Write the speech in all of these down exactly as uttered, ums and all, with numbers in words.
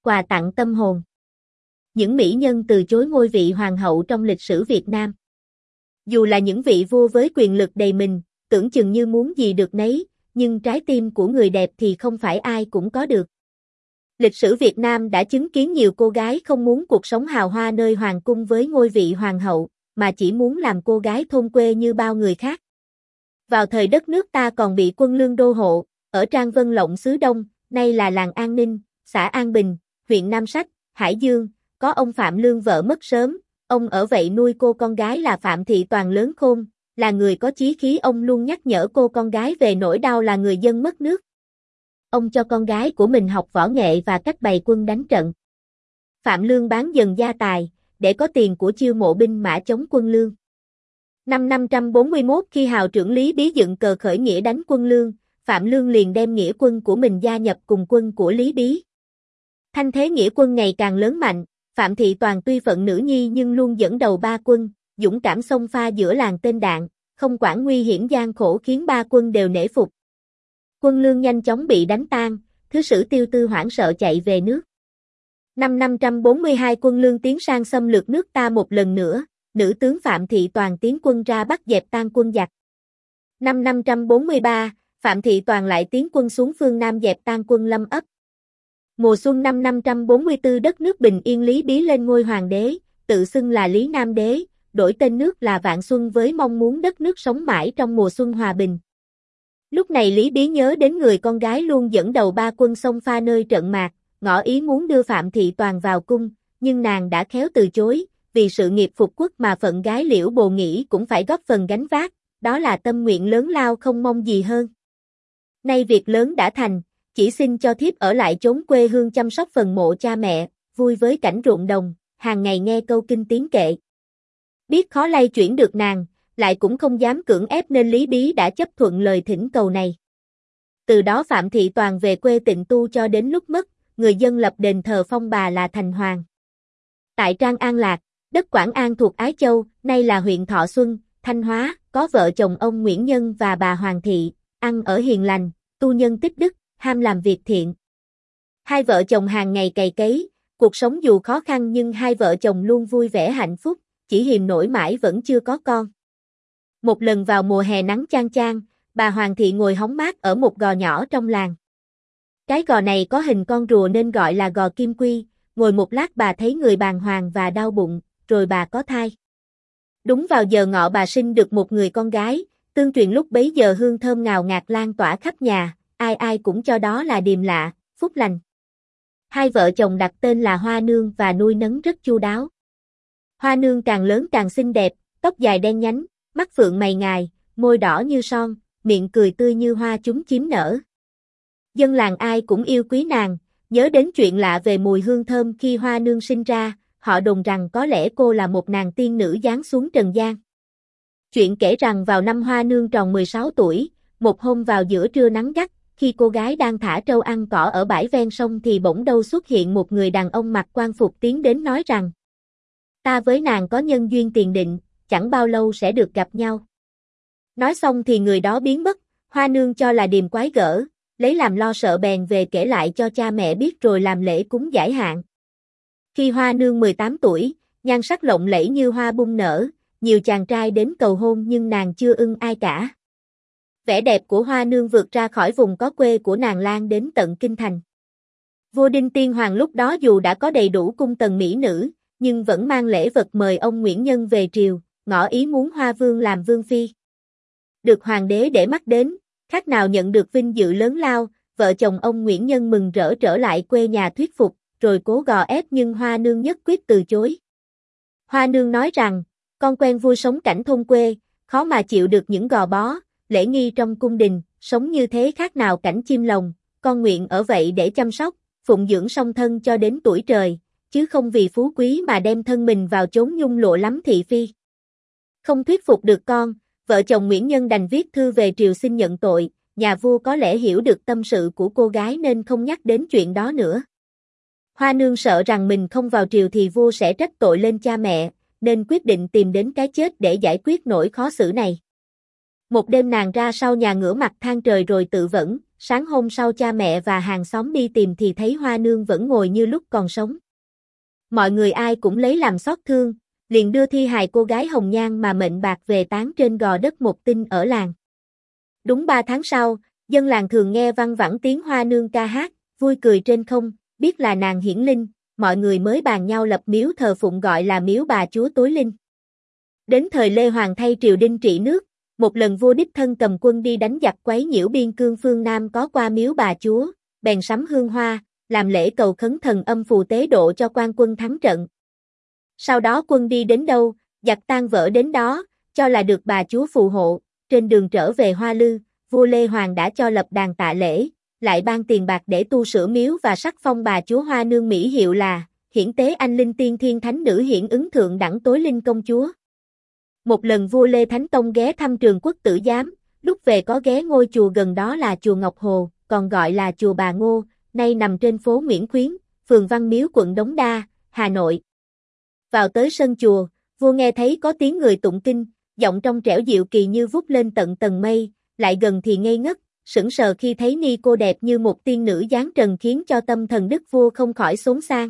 quà tặng tâm hồn. Những mỹ nhân từ chối ngôi vị hoàng hậu trong lịch sử Việt Nam. Dù là những vị vua với quyền lực đầy mình, tưởng chừng như muốn gì được nấy, nhưng trái tim của người đẹp thì không phải ai cũng có được. Lịch sử Việt Nam đã chứng kiến nhiều cô gái không muốn cuộc sống hào hoa nơi hoàng cung với ngôi vị hoàng hậu, mà chỉ muốn làm cô gái thôn quê như bao người khác. Vào thời đất nước ta còn bị quân lương đô hộ, ở Trang Vân Lộng xứ Đông, nay là làng An Ninh, xã An Bình, huyện Nam Sách, Hải Dương, có ông Phạm Lương vợ mất sớm, ông ở vậy nuôi cô con gái là Phạm Thị Toàn lớn khôn, là người có chí khí, ông luôn nhắc nhở cô con gái về nỗi đau là người dân mất nước. Ông cho con gái của mình học võ nghệ và cách bày quân đánh trận. Phạm Lương bán dần gia tài, để có tiền của chiêu mộ binh mã chống quân Lương. Năm năm trăm bốn mươi mốt khi hào trưởng Lý Bí dựng cờ khởi nghĩa đánh quân Lương, Phạm Lương liền đem nghĩa quân của mình gia nhập cùng quân của Lý Bí. Thanh thế nghĩa quân ngày càng lớn mạnh, Phạm Thị Toàn tuy phận nữ nhi nhưng luôn dẫn đầu ba quân, dũng cảm xông pha giữa làng tên đạn, không quản nguy hiểm gian khổ khiến ba quân đều nể phục. Quân Lương nhanh chóng bị đánh tan, Thứ Sử Tiêu Tư hoảng sợ chạy về nước. Năm năm trăm bốn mươi hai quân Lương tiến sang xâm lược nước ta một lần nữa, nữ tướng Phạm Thị Toàn tiến quân ra bắt dẹp tan quân giặc. Năm năm trăm bốn mươi ba, Phạm Thị Toàn lại tiến quân xuống phương Nam dẹp tan quân Lâm Ấp. Mùa xuân năm năm trăm bốn mươi tư đất nước bình yên, Lý Bí lên ngôi hoàng đế, tự xưng là Lý Nam Đế, đổi tên nước là Vạn Xuân với mong muốn đất nước sống mãi trong mùa xuân hòa bình. Lúc này Lý Bí nhớ đến người con gái luôn dẫn đầu ba quân xông pha nơi trận mạc, ngỏ ý muốn đưa Phạm Thị Toàn vào cung, nhưng nàng đã khéo từ chối, vì sự nghiệp phục quốc mà phận gái Liễu Bồ nghĩ cũng phải góp phần gánh vác, đó là tâm nguyện lớn lao không mong gì hơn. Nay việc lớn đã thành, chỉ xin cho thiếp ở lại chốn quê hương chăm sóc phần mộ cha mẹ, vui với cảnh ruộng đồng, hàng ngày nghe câu kinh tiếng kệ. Biết khó lay chuyển được nàng, lại cũng không dám cưỡng ép nên Lý Bí đã chấp thuận lời thỉnh cầu này. Từ đó Phạm Thị Toàn về quê tịnh tu cho đến lúc mất, người dân lập đền thờ phong bà là thành hoàng. Tại Trang An Lạc, đất Quảng An thuộc Ái Châu, nay là huyện Thọ Xuân, Thanh Hóa, có vợ chồng ông Nguyễn Nhân và bà Hoàng Thị, ăn ở hiền lành, tu nhân tích đức, ham làm việc thiện. Hai vợ chồng hàng ngày cày cấy, cuộc sống dù khó khăn nhưng hai vợ chồng luôn vui vẻ hạnh phúc, chỉ hiềm nổi mãi vẫn chưa có con. Một lần vào mùa hè nắng chang chang, bà Hoàng Thị ngồi hóng mát ở một gò nhỏ trong làng. Cái gò này có hình con rùa nên gọi là gò Kim Quy, ngồi một lát bà thấy người bàng hoàng và đau bụng, rồi bà có thai. Đúng vào giờ ngọ bà sinh được một người con gái, tương truyền lúc bấy giờ hương thơm ngào ngạt lan tỏa khắp nhà, ai ai cũng cho đó là điềm lạ, phúc lành. Hai vợ chồng đặt tên là Hoa Nương và nuôi nấng rất chu đáo. Hoa Nương càng lớn càng xinh đẹp, tóc dài đen nhánh, mắt phượng mày ngài, môi đỏ như son, miệng cười tươi như hoa chúng chím nở. Dân làng ai cũng yêu quý nàng, nhớ đến chuyện lạ về mùi hương thơm khi Hoa Nương sinh ra, họ đồn rằng có lẽ cô là một nàng tiên nữ giáng xuống trần gian. Chuyện kể rằng vào năm Hoa Nương tròn mười sáu tuổi, một hôm vào giữa trưa nắng gắt, khi cô gái đang thả trâu ăn cỏ ở bãi ven sông thì bỗng đâu xuất hiện một người đàn ông mặc quan phục tiến đến nói rằng: "Ta với nàng có nhân duyên tiền định, chẳng bao lâu sẽ được gặp nhau." Nói xong thì người đó biến mất, Hoa Nương cho là điềm quái gở, lấy làm lo sợ bèn về kể lại cho cha mẹ biết rồi làm lễ cúng giải hạn. Khi Hoa Nương mười tám tuổi, nhan sắc lộng lẫy như hoa bung nở, nhiều chàng trai đến cầu hôn nhưng nàng chưa ưng ai cả. Vẻ đẹp của Hoa Nương vượt ra khỏi vùng có quê của nàng lan đến tận kinh thành. Vua Đinh Tiên Hoàng lúc đó dù đã có đầy đủ cung tần mỹ nữ, nhưng vẫn mang lễ vật mời ông Nguyễn Nhân về triều, ngỏ ý muốn Hoa Vương làm vương phi. Được hoàng đế để mắt đến, khác nào nhận được vinh dự lớn lao, vợ chồng ông Nguyễn Nhân mừng rỡ trở lại quê nhà thuyết phục, rồi cố gò ép nhưng Hoa Nương nhất quyết từ chối. Hoa Nương nói rằng, con quen vui sống cảnh thôn quê, khó mà chịu được những gò bó, lễ nghi trong cung đình, sống như thế khác nào cảnh chim lồng, con nguyện ở vậy để chăm sóc, phụng dưỡng song thân cho đến tuổi trời, chứ không vì phú quý mà đem thân mình vào chốn nhung lụa lắm thị phi. Không thuyết phục được con, vợ chồng Nguyễn Nhân đành viết thư về triều xin nhận tội, nhà vua có lẽ hiểu được tâm sự của cô gái nên không nhắc đến chuyện đó nữa. Hoa Nương sợ rằng mình không vào triều thì vua sẽ trách tội lên cha mẹ, nên quyết định tìm đến cái chết để giải quyết nỗi khó xử này. Một đêm nàng ra sau nhà ngửa mặt than trời rồi tự vẫn, sáng hôm sau cha mẹ và hàng xóm đi tìm thì thấy Hoa Nương vẫn ngồi như lúc còn sống. Mọi người ai cũng lấy làm xót thương, liền đưa thi hài cô gái hồng nhan mà mệnh bạc về táng trên gò đất một tinh ở làng. Đúng ba tháng sau, dân làng thường nghe văng vẳng tiếng Hoa Nương ca hát, vui cười trên không, biết là nàng hiển linh, mọi người mới bàn nhau lập miếu thờ phụng gọi là miếu bà chúa tối linh. Đến thời Lê Hoàng thay triều đình trị nước, một lần vua đích thân cầm quân đi đánh giặc quấy nhiễu biên cương phương Nam có qua miếu bà chúa, bèn sắm hương hoa, làm lễ cầu khấn thần âm phù tế độ cho quan quân thắng trận. Sau đó quân đi đến đâu, giặc tan vỡ đến đó, cho là được bà chúa phù hộ, trên đường trở về Hoa Lư, vua Lê Hoàng đã cho lập đàn tạ lễ, lại ban tiền bạc để tu sửa miếu và sắc phong bà chúa Hoa Nương mỹ hiệu là Hiển Tế Anh Linh Tiên Thiên Thánh Nữ Hiển Ứng Thượng Đẳng Tối Linh Công Chúa. Một lần vua Lê Thánh Tông ghé thăm Trường Quốc Tử Giám, lúc về có ghé ngôi chùa gần đó là chùa Ngọc Hồ, còn gọi là chùa Bà Ngô, nay nằm trên phố Nguyễn Khuyến, phường Văn Miếu quận Đống Đa, Hà Nội. Vào tới sân chùa, vua nghe thấy có tiếng người tụng kinh, giọng trong trẻo dịu kỳ như vút lên tận tầng mây, lại gần thì ngây ngất, sững sờ khi thấy ni cô đẹp như một tiên nữ dáng trần khiến cho tâm thần đức vua không khỏi xốn sang.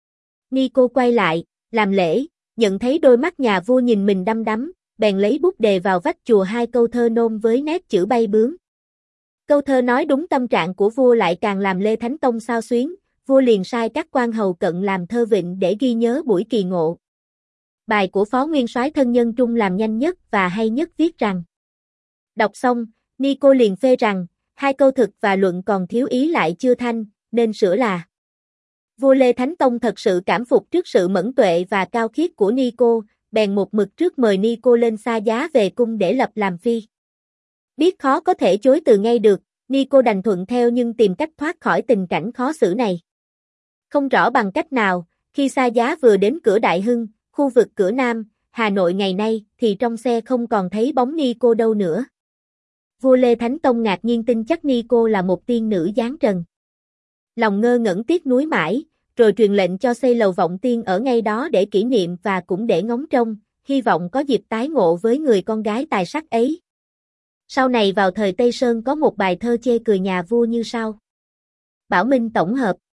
Ni cô quay lại, làm lễ, nhận thấy đôi mắt nhà vua nhìn mình đăm đắm, bèn lấy bút đề vào vách chùa hai câu thơ nôm với nét chữ bay bướm. Câu thơ nói đúng tâm trạng của vua lại càng làm Lê Thánh Tông xao xuyến, vua liền sai các quan hầu cận làm thơ vịnh để ghi nhớ buổi kỳ ngộ. Bài của Phó Nguyên Soái Thân Nhân Trung làm nhanh nhất và hay nhất viết rằng: đọc xong, ni cô liền phê rằng, hai câu thực và luận còn thiếu ý lại chưa thanh, nên sửa là. Vua Lê Thánh Tông thật sự cảm phục trước sự mẫn tuệ và cao khiết của ni cô, bèn một mực trước mời ni cô lên xa giá về cung để lập làm phi. Biết khó có thể chối từ ngay được, ni cô đành thuận theo nhưng tìm cách thoát khỏi tình cảnh khó xử này. Không rõ bằng cách nào, khi xa giá vừa đến cửa Đại Hưng, khu vực cửa Nam, Hà Nội ngày nay, thì trong xe không còn thấy bóng ni cô đâu nữa. Vua Lê Thánh Tông ngạc nhiên tin chắc ni cô là một tiên nữ dáng trần. Lòng ngơ ngẩn tiếc nuối mãi, rồi truyền lệnh cho xây lầu Vọng Tiên ở ngay đó để kỷ niệm và cũng để ngóng trông, hy vọng có dịp tái ngộ với người con gái tài sắc ấy. Sau này vào thời Tây Sơn có một bài thơ chê cười nhà vua như sau. Bảo Minh tổng hợp.